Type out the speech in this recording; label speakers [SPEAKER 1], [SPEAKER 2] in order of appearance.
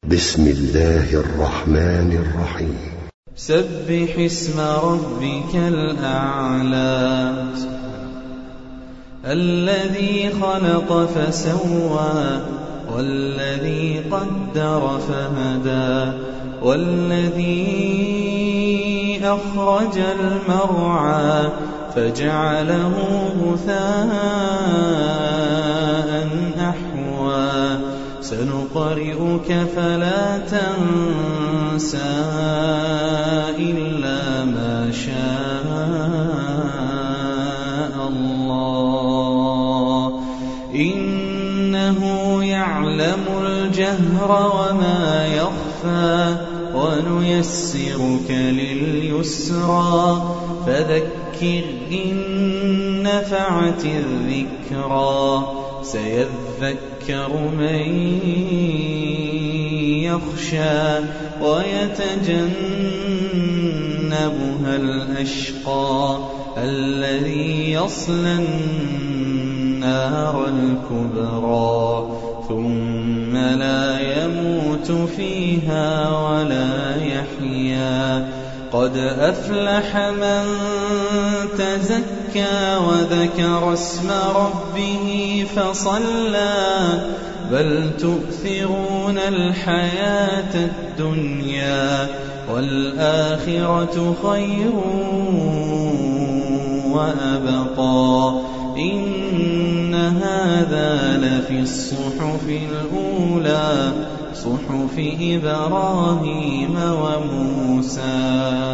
[SPEAKER 1] بسم الله الرحمن الرحيم.
[SPEAKER 2] سبح اسم ربك الأعلى الذي خلق فسوى والذي قدر فهدى والذي أخرج المرعى فجعله غثاء أحوى سنقرئك فلا تنسى إلا ما شاء الله إنه يعلم الجهر وما يخفى ونيسرك لليسرى فذكر إن نفعت الذكرى سيذكر من يخشى ويتجنبها الأشقى الذي يصلى النار الكبرى ثم لا يموت فيها ولا يحيا قد أفلح من تزكى وذكر اسم ربه فصلى بل تؤثرون الحياة الدنيا والآخرة خير وأبقى إن هذا لفي الصحف الأولى صحف إبراهيم وموسى.